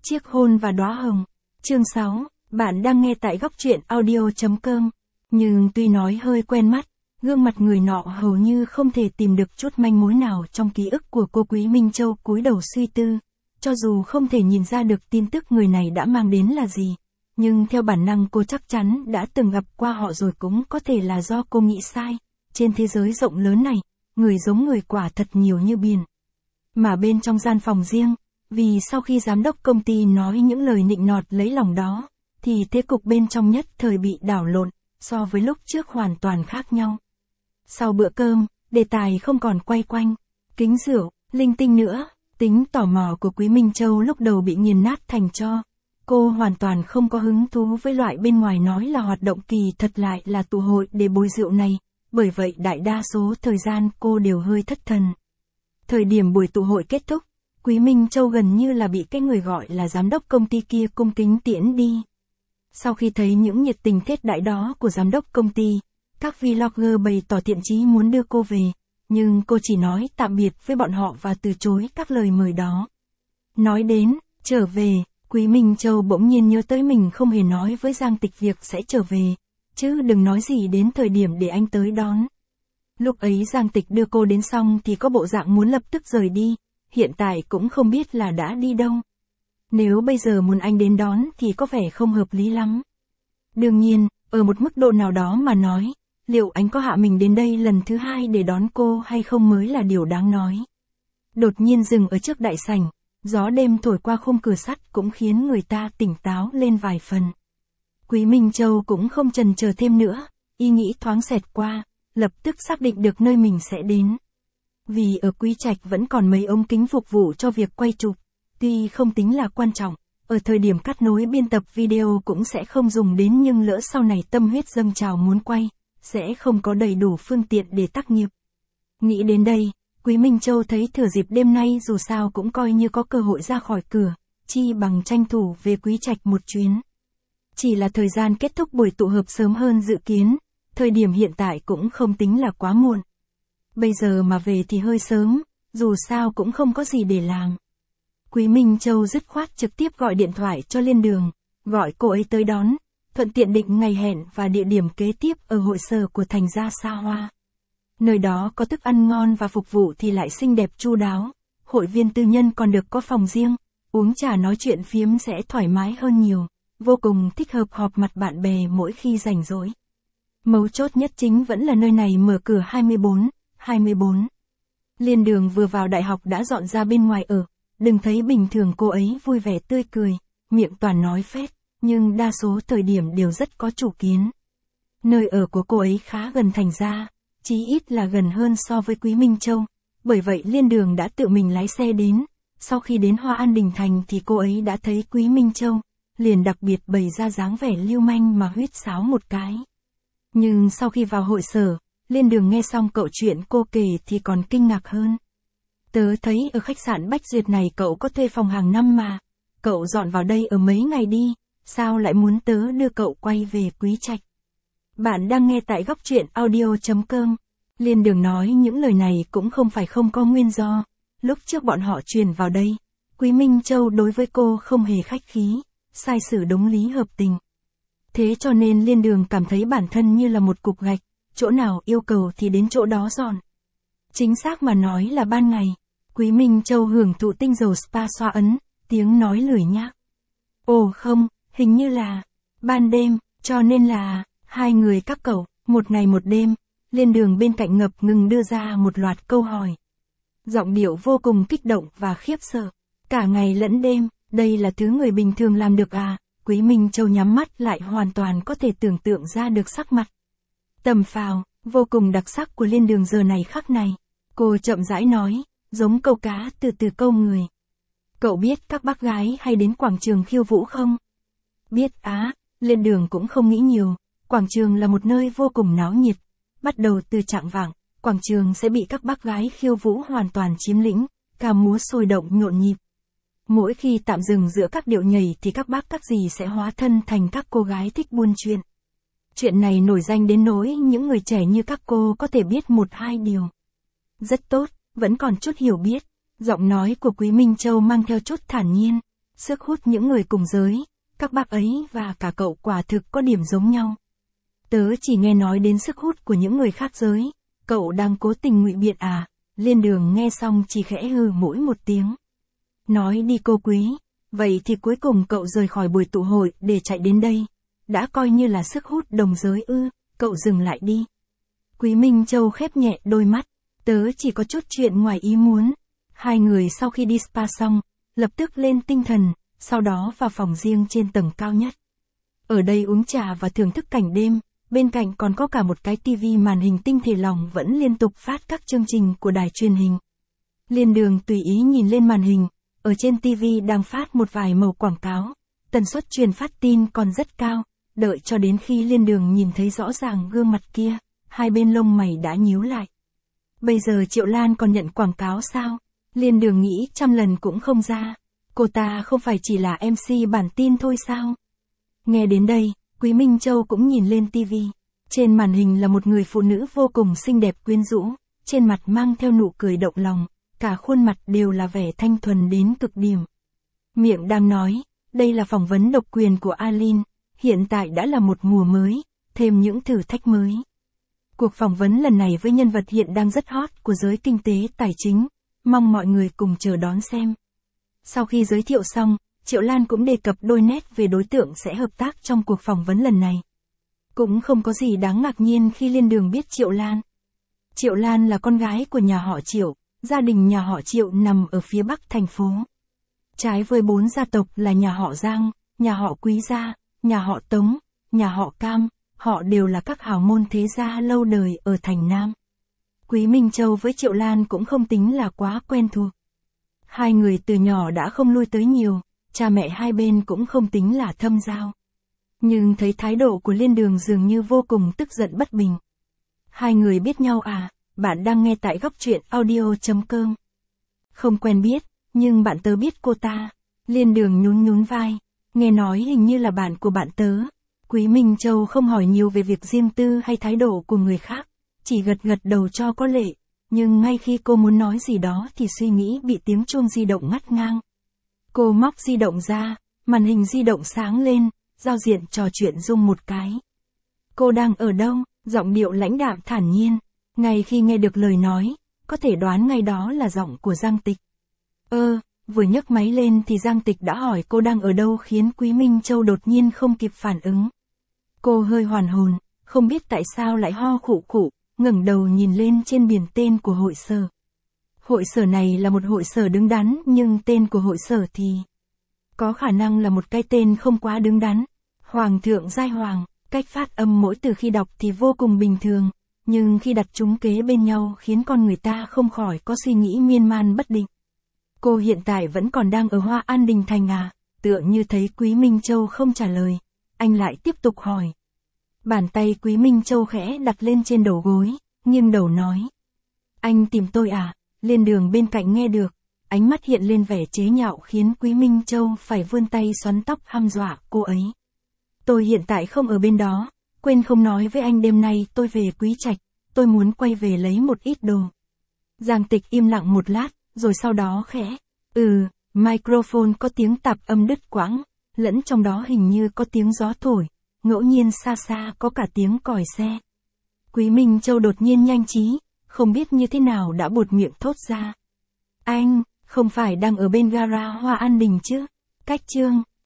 Chiếc hôn và đóa hồng. Chương 6, bạn đang nghe tại góc truyện audio.com. Nhưng tuy nói hơi quen mắt, gương mặt người nọ hầu như không thể tìm được chút manh mối nào trong ký ức của cô Quý Minh Châu cúi đầu suy tư. Cho dù không thể nhìn ra được tin tức người này đã mang đến là gì, nhưng theo bản năng cô chắc chắn đã từng gặp qua họ rồi, cũng có thể là do cô nghĩ sai. Trên thế giới rộng lớn này, người giống người quả thật nhiều như biển. Mà bên trong gian phòng riêng, vì sau khi giám đốc công ty nói những lời nịnh nọt lấy lòng đó, thì thế cục bên trong nhất thời bị đảo lộn, so với lúc trước hoàn toàn khác nhau. Sau bữa cơm, đề tài không còn quay quanh kính rượu, linh tinh nữa, tính tò mò của Quý Minh Châu lúc đầu bị nghiền nát thành tro. Cô hoàn toàn không có hứng thú với loại bên ngoài nói là hoạt động, kỳ thật lại là tụ hội để bồi rượu này, bởi vậy đại đa số thời gian cô đều hơi thất thần. Thời điểm buổi tụ hội kết thúc, Quý Minh Châu gần như là bị cái người gọi là giám đốc công ty kia cung kính tiễn đi. Sau khi thấy những nhiệt tình thiết đãi đó của giám đốc công ty, các vlogger bày tỏ thiện chí muốn đưa cô về, nhưng cô chỉ nói tạm biệt với bọn họ và từ chối các lời mời đó. Nói đến trở về, Quý Minh Châu bỗng nhiên nhớ tới mình không hề nói với Giang Tịch việc sẽ trở về, chứ đừng nói gì đến thời điểm để anh tới đón. Lúc ấy Giang Tịch đưa cô đến xong thì có bộ dạng muốn lập tức rời đi, hiện tại cũng không biết là đã đi đâu. Nếu bây giờ muốn anh đến đón thì có vẻ không hợp lý lắm. Đương nhiên, ở một mức độ nào đó mà nói, liệu anh có hạ mình đến đây lần thứ hai để đón cô hay không mới là điều đáng nói. Đột nhiên dừng ở trước đại sảnh, gió đêm thổi qua khung cửa sắt cũng khiến người ta tỉnh táo lên vài phần. Quý Minh Châu cũng không chần chờ thêm nữa, ý nghĩ thoáng xẹt qua, lập tức xác định được nơi mình sẽ đến. Vì ở Quý Trạch vẫn còn mấy ống kính phục vụ cho việc quay chụp, tuy không tính là quan trọng, ở thời điểm cắt nối biên tập video cũng sẽ không dùng đến, nhưng lỡ sau này tâm huyết dâng trào muốn quay, sẽ không có đầy đủ phương tiện để tác nghiệp. Nghĩ đến đây, Quý Minh Châu thấy thừa dịp đêm nay dù sao cũng coi như có cơ hội ra khỏi cửa, chi bằng tranh thủ về Quý Trạch một chuyến. Chỉ là thời gian kết thúc buổi tụ họp sớm hơn dự kiến, thời điểm hiện tại cũng không tính là quá muộn. Bây giờ mà về thì hơi sớm, dù sao cũng không có gì để làm. Quý Minh Châu dứt khoát trực tiếp gọi điện thoại cho Liên Đường, gọi cô ấy tới đón, thuận tiện định ngày hẹn và địa điểm kế tiếp ở hội sở của thành gia xa hoa. Nơi đó có thức ăn ngon và phục vụ thì lại xinh đẹp chu đáo, hội viên tư nhân còn được có phòng riêng, uống trà nói chuyện phiếm sẽ thoải mái hơn nhiều, vô cùng thích hợp họp mặt bạn bè mỗi khi rảnh rỗi. Mấu chốt nhất chính vẫn là nơi này mở cửa 24/24. Liên Đường vừa vào đại học đã dọn ra bên ngoài ở, đừng thấy bình thường cô ấy vui vẻ tươi cười, miệng toàn nói phét, nhưng đa số thời điểm đều rất có chủ kiến. Nơi ở của cô ấy khá gần thành gia, chí ít là gần hơn so với Quý Minh Châu, bởi vậy Liên Đường đã tự mình lái xe đến. Sau khi đến Hoa An Đình Thành thì cô ấy đã thấy Quý Minh Châu, liền đặc biệt bày ra dáng vẻ lưu manh mà huýt sáo một cái. Nhưng sau khi vào hội sở, Liên Đường nghe xong cậu chuyện cô kể thì còn kinh ngạc hơn. Tớ thấy ở khách sạn Bách Duyệt này cậu có thuê phòng hàng năm mà, cậu dọn vào đây ở mấy ngày đi, sao lại muốn tớ đưa cậu quay về Quý Trạch? Bạn đang nghe tại góc truyện audio.com. Liên Đường nói những lời này cũng không phải không có nguyên do. Lúc trước bọn họ chuyển vào đây, Quý Minh Châu đối với cô không hề khách khí, sai sử đúng lý hợp tình. Thế cho nên Liên Đường cảm thấy bản thân như là một cục gạch, chỗ nào yêu cầu thì đến chỗ đó dọn. Chính xác mà nói là ban ngày, Quý Minh Châu hưởng thụ tinh dầu spa xoa ấn, tiếng nói lười nhác. Ồ không, hình như là ban đêm, cho nên là hai người các cậu, một ngày một đêm. Liên Đường bên cạnh ngập ngừng đưa ra một loạt câu hỏi. Giọng điệu vô cùng kích động và khiếp sợ. Cả ngày lẫn đêm, đây là thứ người bình thường làm được à? Quý Minh Châu nhắm mắt lại hoàn toàn có thể tưởng tượng ra được sắc mặt tầm phào, vô cùng đặc sắc của Liên Đường giờ này khắc này. Cô chậm rãi nói, giống câu cá từ từ câu người. Cậu biết các bác gái hay đến quảng trường khiêu vũ không? Biết á, Liên Đường cũng không nghĩ nhiều. Quảng trường là một nơi vô cùng náo nhiệt. Bắt đầu từ chạng vạng, quảng trường sẽ bị các bác gái khiêu vũ hoàn toàn chiếm lĩnh, ca múa sôi động nhộn nhịp. Mỗi khi tạm dừng giữa các điệu nhảy thì các bác các dì sẽ hóa thân thành các cô gái thích buôn chuyện. Chuyện này nổi danh đến nỗi những người trẻ như các cô có thể biết một hai điều. Rất tốt, vẫn còn chút hiểu biết. Giọng nói của Quý Minh Châu mang theo chút thản nhiên. sức hút những người cùng giới, các bác ấy và cả cậu quả thực có điểm giống nhau. Tớ chỉ nghe nói đến sức hút của những người khác giới, cậu đang cố tình ngụy biện à? Liên Đường nghe xong chỉ khẽ hừ mỗi một tiếng. Nói đi cô Quý, vậy thì cuối cùng cậu rời khỏi buổi tụ hội để chạy đến đây. Đã coi như là sức hút đồng giới ư, cậu dừng lại đi. Quý Minh Châu khép nhẹ đôi mắt, tớ chỉ có chút chuyện ngoài ý muốn. Hai người sau khi đi spa xong, lập tức lên tinh thần, sau đó vào phòng riêng trên tầng cao nhất. Ở đây uống trà và thưởng thức cảnh đêm, bên cạnh còn có cả một cái tivi màn hình tinh thể lỏng vẫn liên tục phát các chương trình của đài truyền hình. Liên Đường tùy ý nhìn lên màn hình, ở trên tivi đang phát một vài màu quảng cáo, tần suất truyền phát tin còn rất cao, đợi cho đến khi Liên Đường nhìn thấy rõ ràng gương mặt kia, hai bên lông mày đã nhíu lại. Bây giờ Triệu Lan còn nhận quảng cáo sao? Liên Đường nghĩ trăm lần cũng không ra, cô ta không phải chỉ là MC bản tin thôi sao? Nghe đến đây, Quý Minh Châu cũng nhìn lên tivi. Trên màn hình là một người phụ nữ vô cùng xinh đẹp quyến rũ, trên mặt mang theo nụ cười động lòng, cả khuôn mặt đều là vẻ thanh thuần đến cực điểm. Miệng đang nói, đây là phỏng vấn độc quyền của Alin, hiện tại đã là một mùa mới, thêm những thử thách mới. Cuộc phỏng vấn lần này với nhân vật hiện đang rất hot của giới kinh tế tài chính, mong mọi người cùng chờ đón xem. Sau khi giới thiệu xong, Triệu Lan cũng đề cập đôi nét về đối tượng sẽ hợp tác trong cuộc phỏng vấn lần này. Cũng không có gì đáng ngạc nhiên khi Liên Đường biết Triệu Lan. Triệu Lan là con gái của nhà họ Triệu, gia đình nhà họ Triệu nằm ở phía bắc thành phố. Trái với 4 gia tộc là nhà họ Giang, nhà họ Quý gia, nhà họ Tống, nhà họ Cam, họ đều là các hào môn thế gia lâu đời ở thành Nam. Quý Minh Châu với Triệu Lan cũng không tính là quá quen thuộc. Hai người từ nhỏ đã không lui tới nhiều, cha mẹ hai bên cũng không tính là thâm giao. Nhưng thấy thái độ của Liên Đường dường như vô cùng tức giận bất bình. Hai người biết nhau à? Bạn đang nghe tại góc truyện audio.com. Không quen biết, nhưng bạn tớ biết cô ta. Liên Đường nhún vai, nghe nói hình như là bạn của bạn tớ. Quý Minh Châu không hỏi nhiều về việc riêng tư hay thái độ của người khác, chỉ gật gật đầu cho có lệ. Nhưng ngay khi cô muốn nói gì đó thì suy nghĩ bị tiếng chuông di động ngắt ngang. Cô móc di động ra, màn hình di động sáng lên, giao diện trò chuyện rung một cái. Cô đang ở đâu? Giọng điệu lãnh đạm thản nhiên. Ngay khi nghe được lời nói, có thể đoán ngay đó là giọng của Giang Tịch. Vừa nhấc máy lên thì Giang Tịch đã hỏi cô đang ở đâu khiến Quý Minh Châu đột nhiên không kịp phản ứng. Cô hơi hoàn hồn, không biết tại sao lại ho khụ khụ, ngẩng đầu nhìn lên trên biển tên của hội sở. Hội sở này là một hội sở đứng đắn nhưng tên của hội sở thì có khả năng là một cái tên không quá đứng đắn. Hoàng thượng giai hoàng, cách phát âm mỗi từ khi đọc thì vô cùng bình thường, nhưng khi đặt chúng kế bên nhau khiến con người ta không khỏi có suy nghĩ miên man bất định. Cô hiện tại vẫn còn đang ở Hoa An Đình Thành à? Tựa như thấy Quý Minh Châu không trả lời, anh lại tiếp tục hỏi. Bàn tay Quý Minh Châu khẽ đặt lên trên đầu gối, nghiêng đầu nói. Anh tìm tôi à? Liên Đường bên cạnh nghe được, ánh mắt hiện lên vẻ chế nhạo khiến Quý Minh Châu phải vươn tay xoắn tóc hăm dọa cô ấy. Tôi hiện tại không ở bên đó, quên không nói với anh đêm nay tôi về Quý Trạch, tôi muốn quay về lấy một ít đồ. Giang Tịch im lặng một lát, rồi sau đó khẽ. Microphone có tiếng tạp âm đứt quãng, lẫn trong đó hình như có tiếng gió thổi, ngẫu nhiên xa xa có cả tiếng còi xe. Quý Minh Châu đột nhiên nhanh trí, không biết như thế nào đã buột miệng thốt ra. Anh, không phải đang ở bên gara Hoa An Đình chứ? Cách chương.